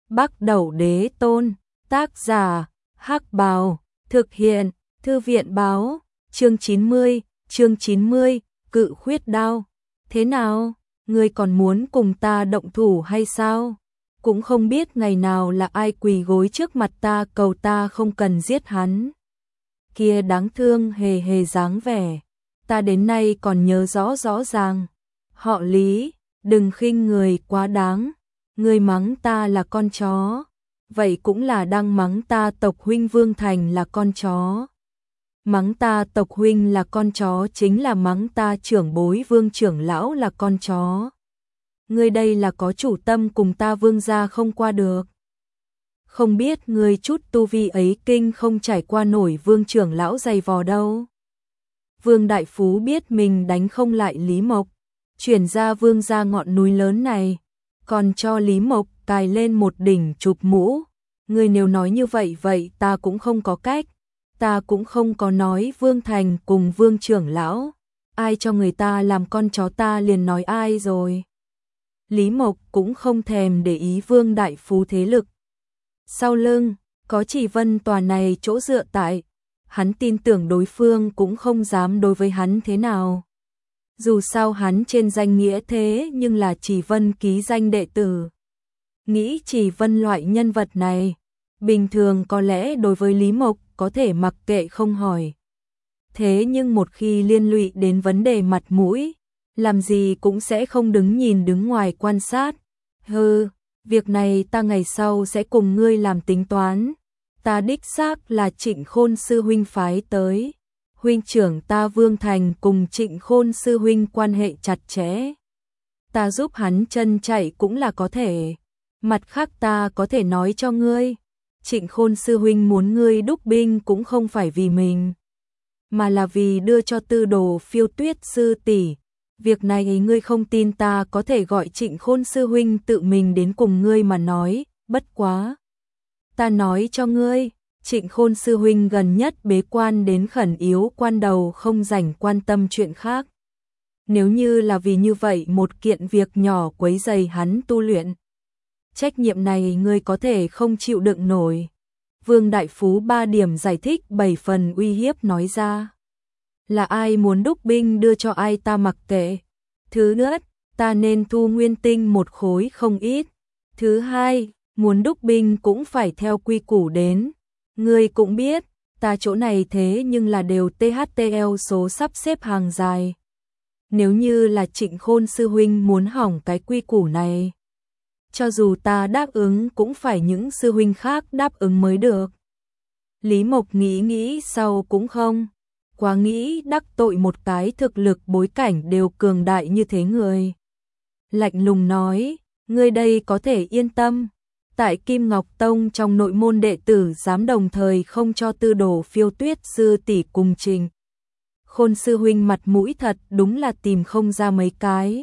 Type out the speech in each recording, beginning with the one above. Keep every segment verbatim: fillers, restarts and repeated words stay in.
Bắc Đẩu Đế Tôn, tác giả, Hắc Bào, thực hiện, Thư viện báo, chương chín mươi, chương chín mươi, Cự Khuyết Đao. Thế nào, ngươi còn muốn cùng ta động thủ hay sao? Cũng không biết ngày nào là ai quỳ gối trước mặt ta cầu ta không cần giết hắn. Kia đáng thương hề hề dáng vẻ, ta đến nay còn nhớ rõ rõ ràng. Họ Lý, đừng khinh người quá đáng, ngươi mắng ta là con chó, vậy cũng là đang mắng ta tộc huynh Vương Thành là con chó. Mắng ta tộc huynh là con chó chính là mắng ta trưởng bối Vương trưởng lão là con chó. Ngươi đây là có chủ tâm cùng ta Vương gia không qua được. Không biết ngươi chút tu vi ấy kinh không trải qua nổi Vương trưởng lão dày vò đâu. Vương Đại Phú biết mình đánh không lại Lý Mộc, chuyển ra Vương gia ngọn núi lớn này, còn cho Lý Mộc cài lên một đỉnh chụp mũ. Ngươi nếu nói như vậy vậy ta cũng không có cách, ta cũng không có nói Vương Thành cùng Vương trưởng lão, ai cho người ta làm con chó ta liền nói ai rồi. Lý Mộc cũng không thèm để ý Vương Đại Phú thế lực. Sau lưng, có Chỉ Vân tòa này chỗ dựa tại, hắn tin tưởng đối phương cũng không dám đối với hắn thế nào. Dù sao hắn trên danh nghĩa thế nhưng là Chỉ Vân ký danh đệ tử. Nghĩ Chỉ Vân loại nhân vật này, bình thường có lẽ đối với Lý Mộc có thể mặc kệ không hỏi. Thế nhưng một khi liên lụy đến vấn đề mặt mũi, làm gì cũng sẽ không đứng nhìn đứng ngoài quan sát. Hừ, việc này ta ngày sau sẽ cùng ngươi làm tính toán. Ta đích xác là Trịnh Khôn sư huynh phái tới. Huynh trưởng ta Vương Thành cùng Trịnh Khôn sư huynh quan hệ chặt chẽ. Ta giúp hắn chân chạy cũng là có thể. Mặt khác ta có thể nói cho ngươi, Trịnh Khôn sư huynh muốn ngươi đúc binh cũng không phải vì mình, mà là vì đưa cho Tư Đồ Phiêu Tuyết sư tỷ. Việc này ngươi không tin ta có thể gọi Trịnh Khôn sư huynh tự mình đến cùng ngươi mà nói, bất quá. Ta nói cho ngươi, Trịnh Khôn sư huynh gần nhất bế quan đến khẩn yếu quan đầu không rảnh quan tâm chuyện khác. Nếu như là vì như vậy một kiện việc nhỏ quấy rầy hắn tu luyện, trách nhiệm này ngươi có thể không chịu đựng nổi. Vương Đại Phú ba điểm giải thích bảy phần uy hiếp nói ra. Là ai muốn đúc binh đưa cho ai ta mặc kệ. Thứ nhất, ta nên thu nguyên tinh một khối không ít. Thứ hai, muốn đúc binh cũng phải theo quy củ đến. Ngươi cũng biết, ta chỗ này thế nhưng là đều tê hát tê lờ số sắp xếp hàng dài. Nếu như là Trịnh Khôn sư huynh muốn hỏng cái quy củ này, cho dù ta đáp ứng cũng phải những sư huynh khác đáp ứng mới được. Lý Mộc nghĩ nghĩ sau cũng không quá nghĩ đắc tội một cái thực lực bối cảnh đều cường đại như thế người. Lạnh lùng nói, ngươi đây có thể yên tâm. Tại Kim Ngọc Tông trong nội môn đệ tử dám đồng thời không cho Tư Đồ Phiêu Tuyết sư tỷ cùng Trình Khôn sư huynh mặt mũi thật đúng là tìm không ra mấy cái.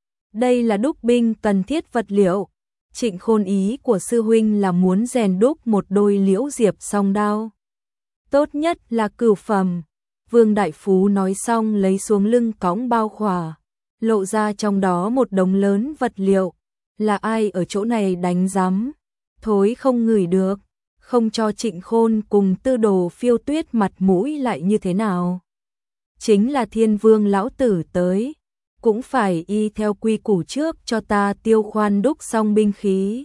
Đây là đúc binh cần thiết vật liệu. Trịnh Khôn ý của sư huynh là muốn rèn đúc một đôi liễu diệp song đao. Tốt nhất là cửu phẩm. Vương Đại Phú nói xong lấy xuống lưng cõng bao khỏa, lộ ra trong đó một đống lớn vật liệu. Là ai ở chỗ này đánh rắm, thối không ngửi được, không cho Trịnh Khôn cùng Tư Đồ Phiêu Tuyết mặt mũi lại như thế nào. Chính là Thiên Vương lão tử tới, cũng phải y theo quy củ trước cho ta tiêu khoan đúc xong binh khí.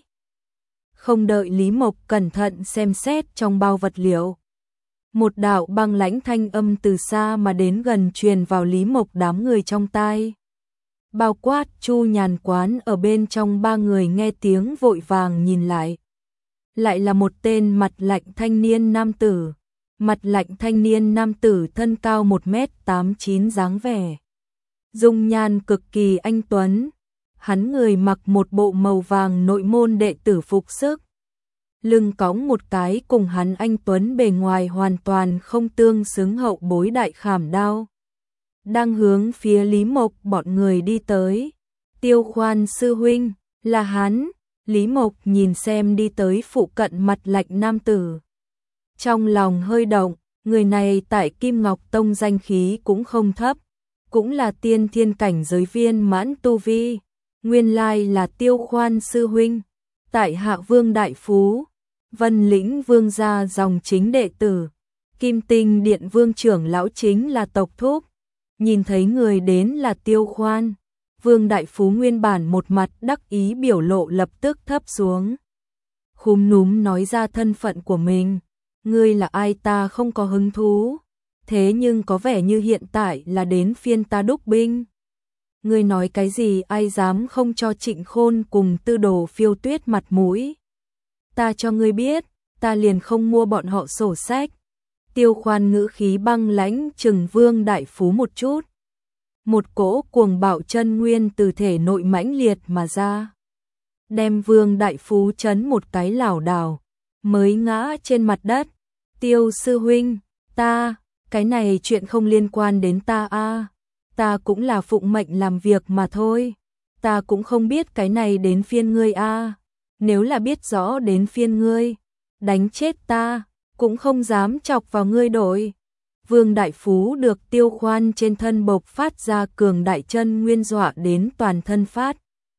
Không đợi Lý Mộc cẩn thận xem xét trong bao vật liệu, một đạo băng lãnh thanh âm từ xa mà đến gần truyền vào Lý Mộc đám người trong tai. Bao quát Chu Nhàn Quán ở bên trong ba người nghe tiếng vội vàng nhìn lại. Lại là một tên mặt lạnh thanh niên nam tử. Mặt lạnh thanh niên nam tử thân cao một mét tám chín dáng vẻ. Dung nhan cực kỳ anh tuấn. Hắn người mặc một bộ màu vàng nội môn đệ tử phục sức. Lưng cõng một cái cùng hắn anh tuấn bề ngoài hoàn toàn không tương xứng hậu bối đại khảm đao. Đang hướng phía Lý Mộc bọn người đi tới. Tiêu Khoan sư huynh, là hắn. Lý Mộc nhìn xem đi tới phụ cận mặt lạnh nam tử. Trong lòng hơi động, người này tại Kim Ngọc Tông danh khí cũng không thấp. Cũng là tiên thiên cảnh giới viên mãn tu vi. Nguyên lai là Tiêu Khoan sư huynh. tại hạ Vương Đại Phú, Vân Lĩnh Vương gia dòng chính đệ tử, Kim Tinh Điện Vương trưởng lão chính là tộc thúc. Nhìn thấy người đến là Tiêu Khoan, Vương Đại Phú nguyên bản một mặt đắc ý biểu lộ lập tức thấp xuống. Khúm núm nói ra thân phận của mình, ngươi là ai ta không có hứng thú, thế nhưng có vẻ như hiện tại là đến phiên ta đúc binh. Ngươi nói cái gì, ai dám không cho Trịnh Khôn cùng Tư Đồ Phiêu Tuyết mặt mũi. Ta cho ngươi biết, ta liền không mua bọn họ sổ sách. Tiêu Khoan ngữ khí băng lãnh trừng Vương Đại Phú một chút. Một cỗ cuồng bạo chân nguyên từ thể nội mãnh liệt mà ra, đem Vương Đại Phú chấn một cái lảo đảo, mới ngã trên mặt đất. Tiêu sư huynh, ta, cái này chuyện không liên quan đến ta a, ta cũng là phụng mệnh làm việc mà thôi, ta cũng không biết cái này đến phiên ngươi a, nếu là biết rõ đến phiên ngươi, đánh chết ta, cũng không dám chọc vào ngươi đội. Vương Đại Phú được Tiêu Khoan trên thân bộc phát ra cường đại chân nguyên dọa đến toàn thân phát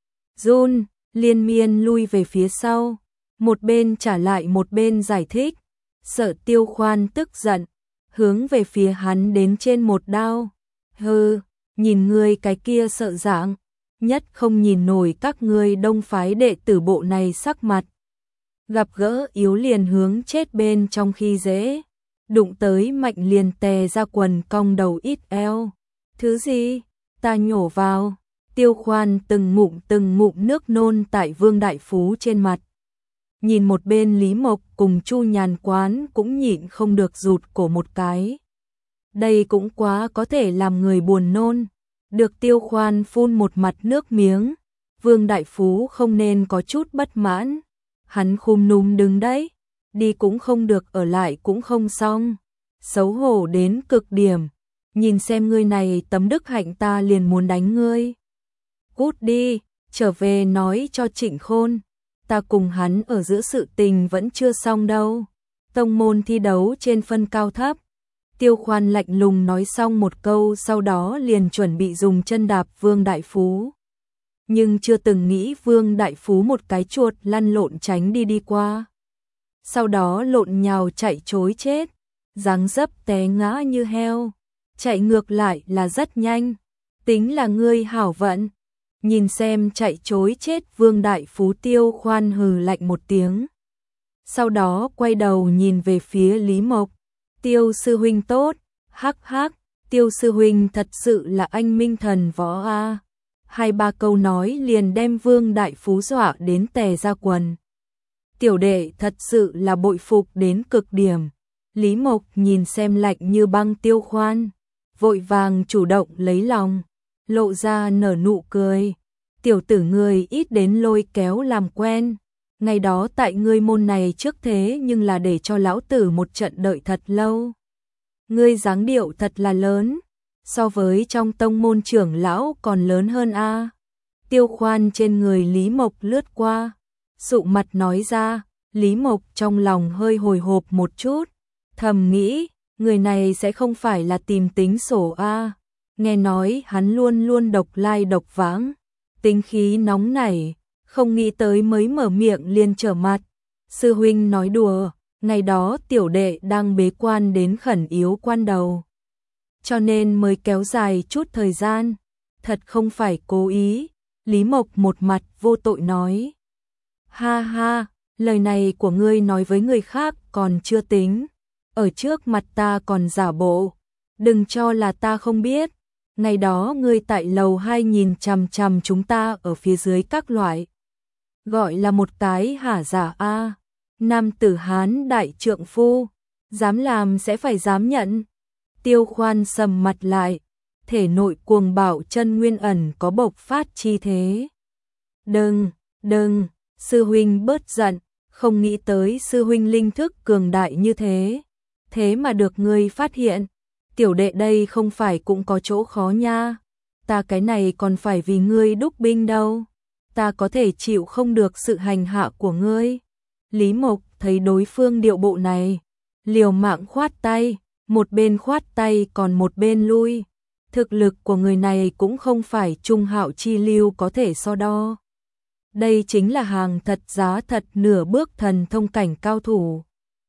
run, liên miên lui về phía sau, một bên trả lại một bên giải thích, sợ Tiêu Khoan tức giận, hướng về phía hắn đến trên một đao. Hừ, nhìn ngươi cái kia sợ dạng, nhất không nhìn nổi các ngươi Đông phái đệ tử bộ này sắc mặt. Gặp gỡ yếu liền hướng chết bên trong khi dễ, đụng tới mạnh liền tè ra quần cong đầu ít eo. Thứ gì? Ta nhổ vào. Tiêu Khoan từng ngụm từng ngụm nước nôn tại Vương Đại Phú trên mặt. Nhìn một bên Lý Mộc cùng Chu Nhàn Quán cũng nhịn không được rụt cổ một cái. Đây cũng quá có thể làm người buồn nôn. Được Tiêu Khoan phun một mặt nước miếng, Vương Đại Phú không nên có chút bất mãn. Hắn khum núm đứng đấy, đi cũng không được, ở lại cũng không xong. Xấu hổ đến cực điểm, nhìn xem ngươi này tấm đức hạnh ta liền muốn đánh ngươi. Cút đi, trở về nói cho Trịnh Khôn, ta cùng hắn ở giữa sự tình vẫn chưa xong đâu. Tông môn thi đấu trên phân cao thấp. Tiêu Khoan lạnh lùng nói xong một câu, sau đó liền chuẩn bị dùng chân đạp Vương Đại Phú. Nhưng chưa từng nghĩ Vương Đại Phú một cái chuột lăn lộn tránh đi đi qua. Sau đó lộn nhào chạy trối chết, dáng dấp té ngã như heo, chạy ngược lại là rất nhanh, tính là ngươi hảo vận. Nhìn xem chạy trối chết Vương Đại Phú, Tiêu Khoan hừ lạnh một tiếng. Sau đó quay đầu nhìn về phía Lý Mộc, Tiêu sư huynh tốt, hắc hắc, Tiêu sư huynh thật sự là anh minh thần võ a. Hai ba câu nói liền đem Vương Đại Phú dọa đến tè ra quần. Tiểu đệ thật sự là bội phục đến cực điểm. Lý Mộc nhìn xem lạnh như băng Tiêu Khoan, vội vàng chủ động lấy lòng, lộ ra nở nụ cười. Tiểu tử ngươi ít đến lôi kéo làm quen. Ngày đó tại ngươi môn này trước thế nhưng là để cho lão tử một trận đợi thật lâu. Ngươi dáng điệu thật là lớn, so với trong tông môn trưởng lão còn lớn hơn a. Tiêu Khoan trên người Lý Mộc lướt qua, sụ mặt nói ra. Lý Mộc trong lòng hơi hồi hộp một chút, thầm nghĩ, người này sẽ không phải là tìm tính sổ a. Nghe nói hắn luôn luôn độc lai độc vãng, tính khí nóng nảy, không nghĩ tới mới mở miệng liền trở mặt. Sư huynh nói đùa, ngày đó tiểu đệ đang bế quan đến khẩn yếu quan đầu, cho nên mới kéo dài chút thời gian, thật không phải cố ý. Lý Mộc một mặt vô tội nói. Ha ha, lời này của ngươi nói với người khác còn chưa tính, ở trước mặt ta còn giả bộ, đừng cho là ta không biết. Ngày đó ngươi tại lầu hai nhìn chằm chằm chúng ta ở phía dưới các loại, gọi là một cái hả giả a. Nam tử Hán đại trượng phu, dám làm sẽ phải dám nhận. Tiêu Khoan sầm mặt lại, thể nội cuồng bạo chân nguyên ẩn có bộc phát chi thế. Đừng, đừng, sư huynh bớt giận, không nghĩ tới sư huynh linh thức cường đại như thế, thế mà được ngươi phát hiện. Tiểu đệ đây không phải cũng có chỗ khó nha, ta cái này còn phải vì ngươi đúc binh đâu, ta có thể chịu không được sự hành hạ của ngươi. Lý Mộc thấy đối phương điệu bộ này, liều mạng khoát tay, một bên khoát tay còn một bên lui. Thực lực của người này cũng không phải Trung Hạo chi lưu có thể so đo. Đây chính là hàng thật giá thật nửa bước thần thông cảnh cao thủ.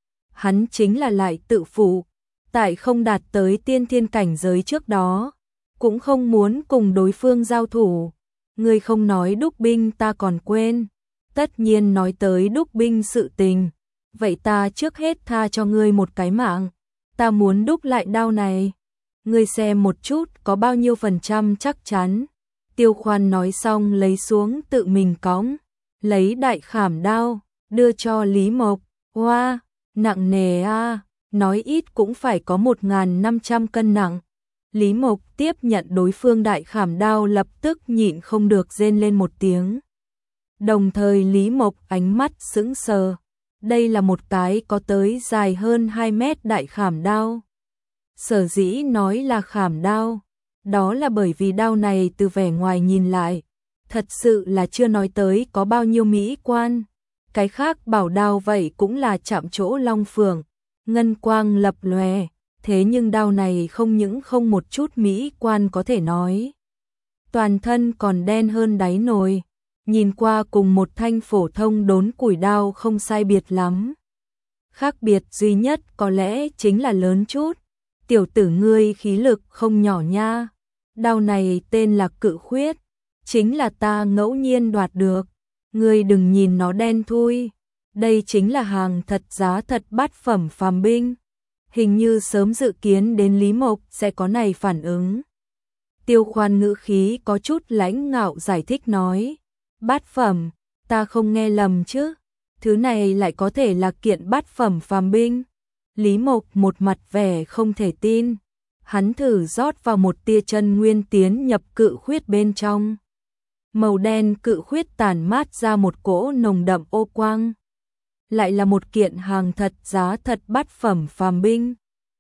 Hắn chính là lại tự phụ, tại không đạt tới tiên thiên cảnh giới trước đó, cũng không muốn cùng đối phương giao thủ. Ngươi không nói đúc binh ta còn quên, tất nhiên nói tới đúc binh sự tình, vậy ta trước hết tha cho ngươi một cái mạng, ta muốn đúc lại đao này. Ngươi xem một chút có bao nhiêu phần trăm chắc chắn. Tiêu Khoan nói xong lấy xuống tự mình cõng, lấy đại khảm đao, đưa cho Lý Mộc. Hoa, nặng nề a, nói ít cũng phải có một nghìn năm trăm cân nặng. Lý Mộc tiếp nhận đối phương đại khảm đao lập tức nhịn không được rên lên một tiếng. Đồng thời Lý Mộc ánh mắt sững sờ. Đây là một cái có tới dài hơn hai mét đại khảm đao. Sở dĩ nói là khảm đao, đó là bởi vì đao này từ vẻ ngoài nhìn lại, thật sự là chưa nói tới có bao nhiêu mỹ quan. Cái khác bảo đao vậy cũng là chạm chỗ long phượng, ngân quang lập lòe, thế nhưng đao này không những không một chút mỹ quan có thể nói. Toàn thân còn đen hơn đáy nồi, nhìn qua cùng một thanh phổ thông đốn củi đao không sai biệt lắm. Khác biệt duy nhất có lẽ chính là lớn chút. Tiểu tử ngươi khí lực không nhỏ nha. Đao này tên là Cự Khuyết, chính là ta ngẫu nhiên đoạt được. Ngươi đừng nhìn nó đen thui, đây chính là hàng thật giá thật bát phẩm phàm binh. Hình như sớm dự kiến đến Lý Mộc sẽ có này phản ứng. Tiêu Khoan ngữ khí có chút lãnh ngạo giải thích nói, bát phẩm, ta không nghe lầm chứ, thứ này lại có thể là kiện bát phẩm phàm binh. Lý Mộc một mặt vẻ không thể tin, hắn thử rót vào một tia chân nguyên tiến nhập cự khuyết bên trong. Màu đen cự khuyết tản mát ra một cỗ nồng đậm ô quang. Lại là một kiện hàng thật giá thật bát phẩm phàm binh.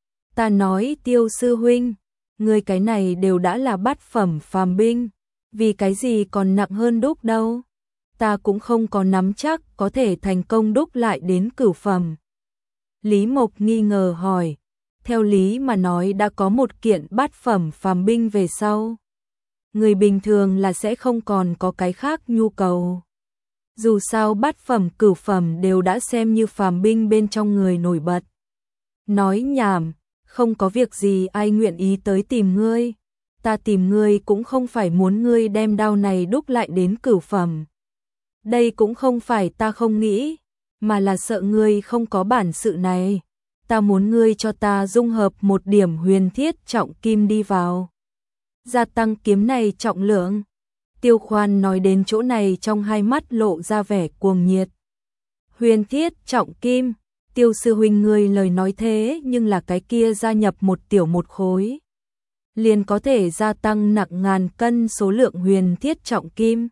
Ta nói Tiêu sư huynh, ngươi cái này đều đã là bát phẩm phàm binh, vì cái gì còn nặng hơn đúc đâu? Ta cũng không có nắm chắc có thể thành công đúc lại đến cửu phẩm. Lý Mộc nghi ngờ hỏi, theo lý mà nói đã có một kiện bát phẩm phàm binh về sau, người bình thường là sẽ không còn có cái khác nhu cầu. Dù sao bát phẩm cửu phẩm đều đã xem như phàm binh bên trong người nổi bật. Nói nhảm, không có việc gì ai nguyện ý tới tìm ngươi. Ta tìm ngươi cũng không phải muốn ngươi đem đao này đúc lại đến cửu phẩm. Đây cũng không phải ta không nghĩ, mà là sợ ngươi không có bản sự này. Ta muốn ngươi cho ta dung hợp một điểm huyền thiết trọng kim đi vào, gia tăng kiếm này trọng lượng. Tiêu Khoan nói đến chỗ này trong hai mắt lộ ra vẻ cuồng nhiệt. Huyền thiết trọng kim, Tiêu sư huynh ngươi lời nói thế nhưng là cái kia gia nhập một tiểu một khối, liền có thể gia tăng nặng ngàn cân số lượng huyền thiết trọng kim.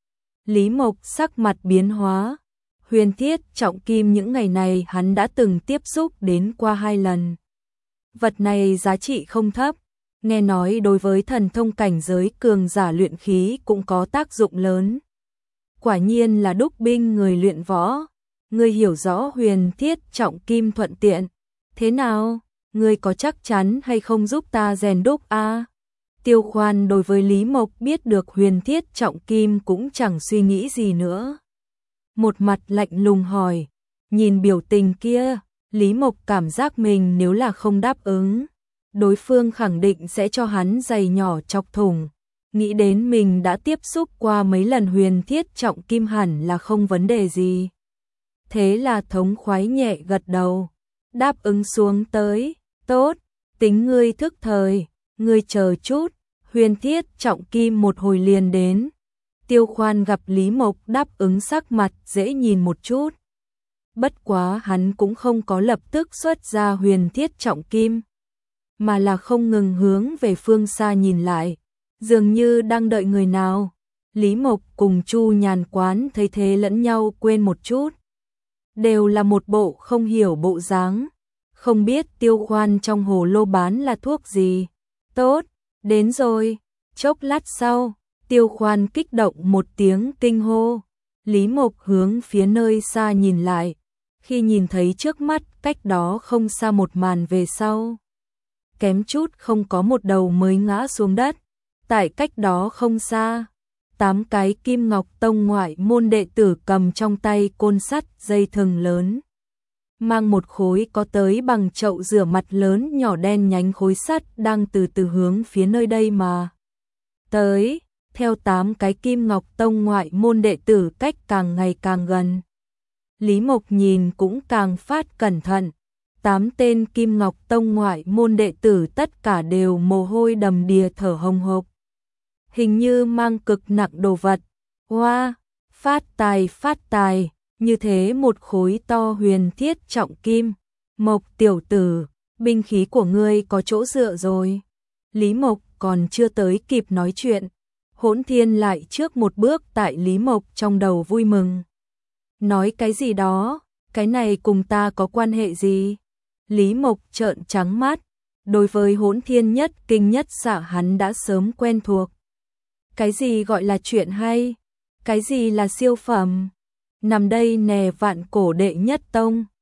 Lý Mộc sắc mặt biến hóa. Huyền thiết trọng kim những ngày này hắn đã từng tiếp xúc đến qua hai lần. Vật này giá trị không thấp, nghe nói đối với thần thông cảnh giới cường giả luyện khí cũng có tác dụng lớn. Quả nhiên là đúc binh người luyện võ. Ngươi hiểu rõ huyền thiết trọng kim thuận tiện. Thế nào, ngươi có chắc chắn hay không giúp ta rèn đúc a? À? Tiêu Khoan đối với Lý Mộc biết được huyền thiết trọng kim cũng chẳng suy nghĩ gì nữa. Một mặt lạnh lùng hỏi, nhìn biểu tình kia, Lý Mộc cảm giác mình nếu là không đáp ứng, đối phương khẳng định sẽ cho hắn giày nhỏ chọc thủng. Nghĩ đến mình đã tiếp xúc qua mấy lần huyền thiết trọng kim hẳn là không vấn đề gì. Thế là thống khoái nhẹ gật đầu, đáp ứng xuống tới, tốt, tính ngươi thức thời, ngươi chờ chút, huyền thiết trọng kim một hồi liền đến. Tiêu Khoan gặp Lý Mộc đáp ứng sắc mặt dễ nhìn một chút. Bất quá hắn cũng không có lập tức xuất ra huyền thiết trọng kim, mà là không ngừng hướng về phương xa nhìn lại, dường như đang đợi người nào. Lý Mộc cùng Chu Nhàn Quán thấy thế lẫn nhau quên một chút, đều là một bộ không hiểu bộ dáng, không biết Tiêu Khoan trong hồ lô bán là thuốc gì. Tốt, đến rồi. Chốc lát sau, Tiêu Khoan kích động một tiếng kinh hô. Lý Mộc hướng phía nơi xa nhìn lại, khi nhìn thấy trước mắt cách đó không xa một màn về sau, kém chút không có một đầu mới ngã xuống đất. Tại cách đó không xa, Tám cái Kim Ngọc Tông ngoại môn đệ tử cầm trong tay côn sắt dây thừng lớn. Mang một khối có tới bằng chậu rửa mặt lớn nhỏ đen nhánh khối sắt đang từ từ hướng phía nơi đây mà tới, theo tám cái Kim Ngọc Tông ngoại môn đệ tử cách càng ngày càng gần. Lý Mộc nhìn cũng càng phát cẩn thận, tám tên Kim Ngọc Tông ngoại môn đệ tử tất cả đều mồ hôi đầm đìa thở hồng hộc. Hình như mang cực nặng đồ vật. Hoa, wow, phát tài phát tài, như thế một khối to huyền thiết trọng kim. Mộc tiểu tử, binh khí của ngươi có chỗ dựa rồi. Lý Mộc còn chưa tới kịp nói chuyện, Hỗn Thiên lại trước một bước tại Lý Mộc trong đầu vui mừng. Nói cái gì đó, cái này cùng ta có quan hệ gì? Lý Mộc trợn trắng mắt, đối với Hỗn Thiên nhất kinh nhất xạ hắn đã sớm quen thuộc. Cái gì gọi là chuyện hay? Cái gì là siêu phẩm? Nằm đây nè vạn cổ đệ nhất tông,